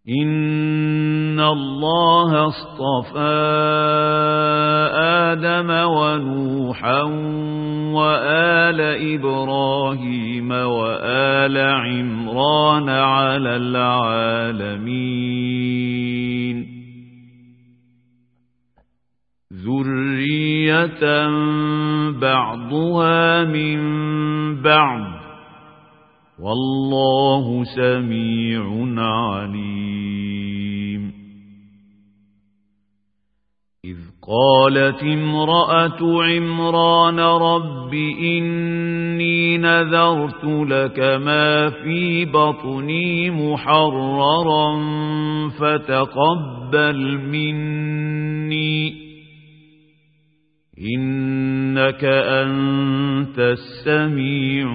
إن الله اصطفى آدم ونوحا وآل إبراهيم وآل عمران على العالمين ذرية بعضها من بعض والله سميع عليم إذ قالت امرأة عمران رب إني نذرت لك ما في بطني محررا فتقبل مني إنك أنت السميع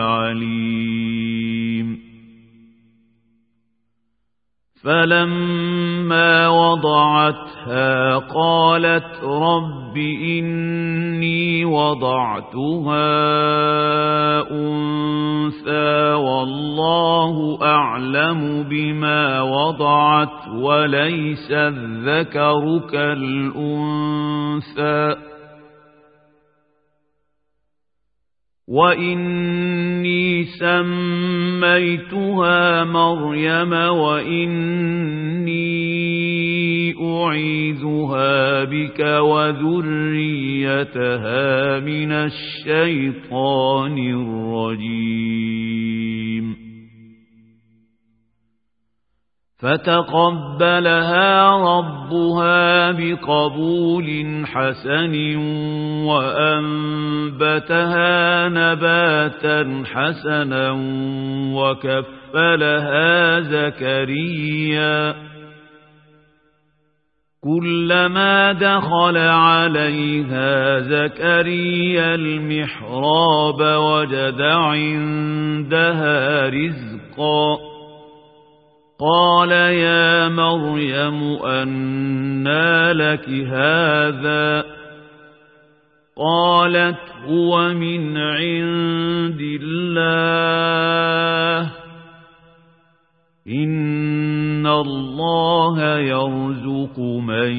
العليم فلما وضعتها قالت رب إني وضعتها أنثى والله أعلم بما وضعت وليس الذكر كالأنثى وإني سميتها مريم وإني أعيذها بك وذريتها من الشيطان الرجيم فتقبلها ربها بقبول حسن وأنبتها نباتا حسنا وكفلها زكريا كلما دخل عليها زكريا المحراب وجد عندها رزقا قال يا مريم أنى لك هذا قالت هو من عند الله إن الله يرزق من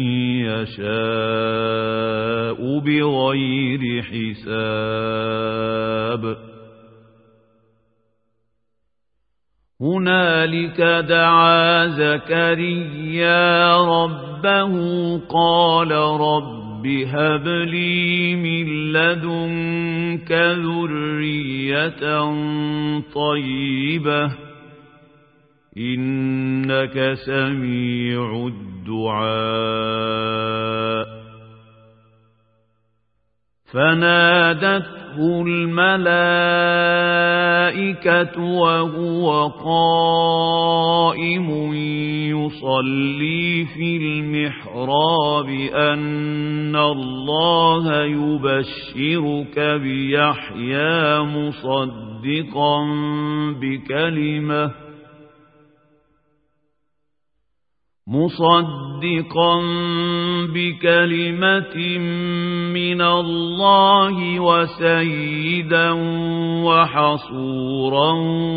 يشاء بغير حساب هنالك دعا زكريا ربه قال رب هب لي من لدنك ذرية طيبة إنك سميع الدعاء فنادته الملائكة وهو قائم يصلي في المحراب أن الله يبشرك بيحيى مصدقا بكلمة من الله وسيدا وحصورا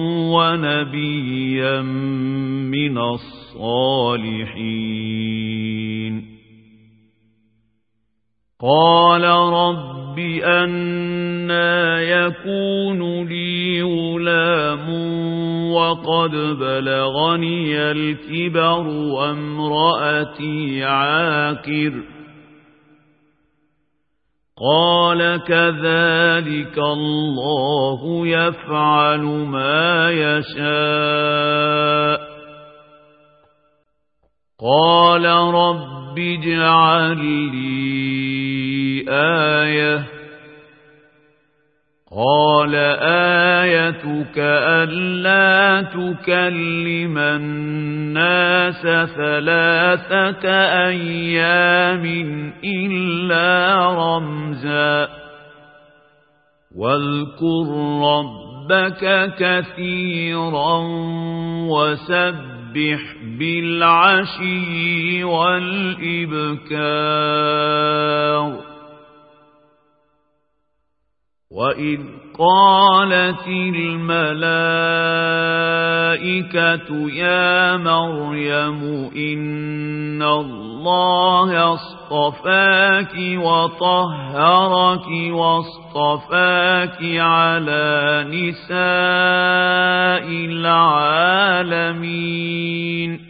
ونبيا من الصالحين قال رب أنى يكون لي غلام وقد بلغني الكبر وامرأتي عاقر قال كذلك الله يفعل ما يشاء قال رب اجعل لي آية قال آيتك ألا تكلم الناس 3 أيام إلا رمزا واذكر ربك كثيرا وسبح بالعشي والإبكار وإذ قالت الملائكة يا مريم إن الله اصطفاك وطهرك واصطفاك على نساء العالمين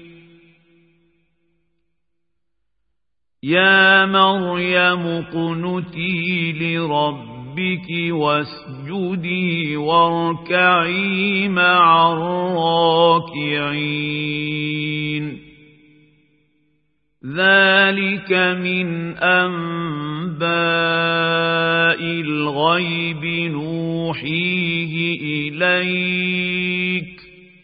يا مريم اقنتي لربك واسجدي واركعي مع الراكعين ذلك من أنباء الغيب نوحيه إليك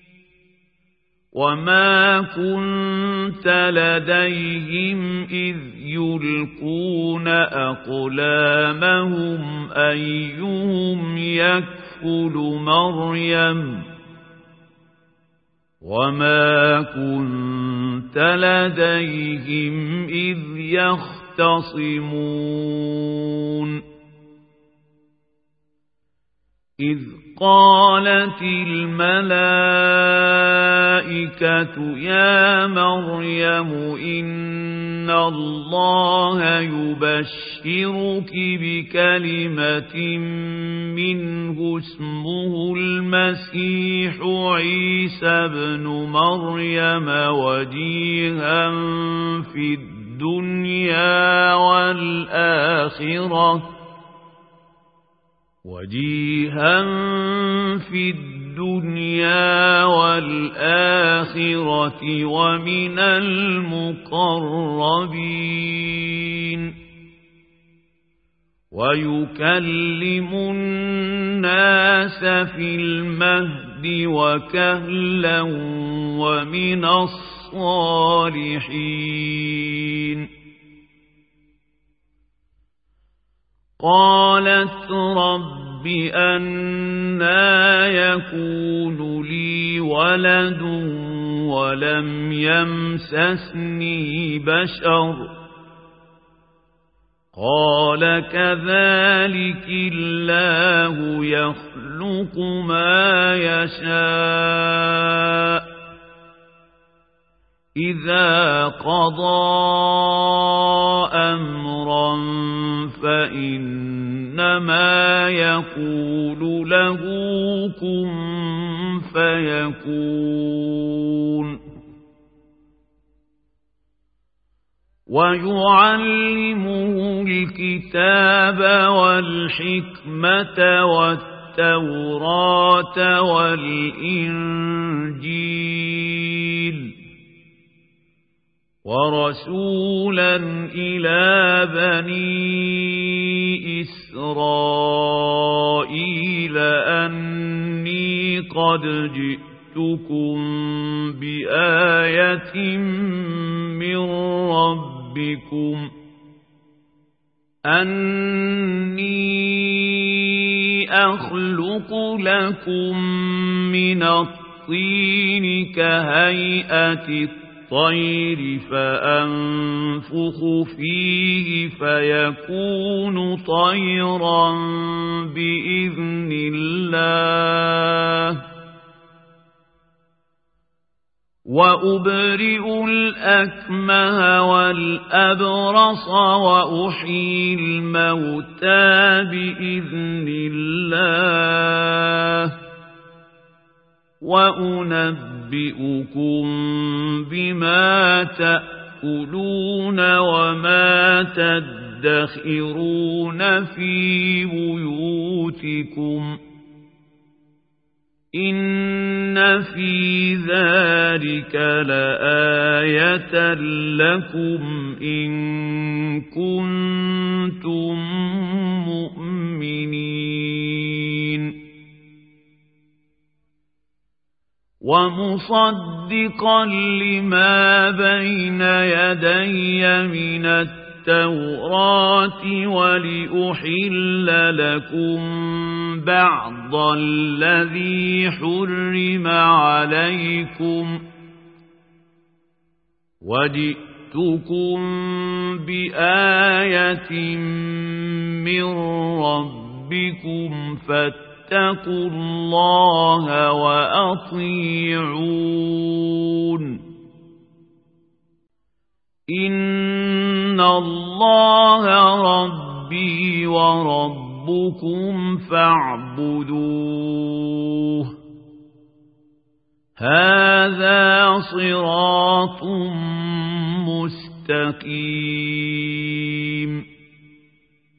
وما كنت لديهم إذ يلقون أقلامهم أيهم يكفل مريم وما كنت لديهم إذ يختصمون إذ قالت الملائكة يا مريم إن الله يبشرك بكلمة منه اسمه المسيح عيسى بن مريم وجيها في الدنيا والآخرة ومن المقربين ويكلم الناس في المهد وكهلا ومن الصالحين قالت رب أنى يكون لي ولد ولم يمسسني بشر قال كذلك الله يخلق ما يشاء إذا قضى أمرا فإنما يقول له كن فيكون ويعلمه الكتاب والحكمة والتوراة والإنجيل ورسولا إلى بني إسرائيل أني قد جئتكم بآية من ربكم أني أخلق لكم من الطين كهيئة الطير فأنفخ فيه فيكون طيرا بإذن الله وأبرئ الأكمه والأبرص وأحيي الموتى بإذن الله وأنبئكم بما تأكلون وما تدخرون في بيوتكم إن في ذلك لآية لكم إن كنتم مؤمنين ومصدقا لما بين يدي من التوراة ولأحل لكم بعض الذي حرم عليكم وجئتكم بآية من ربكم ربكم فاتقوا الله وأطيعون إن الله ربي وربكم فاعبدوه هذا صراط مستقيم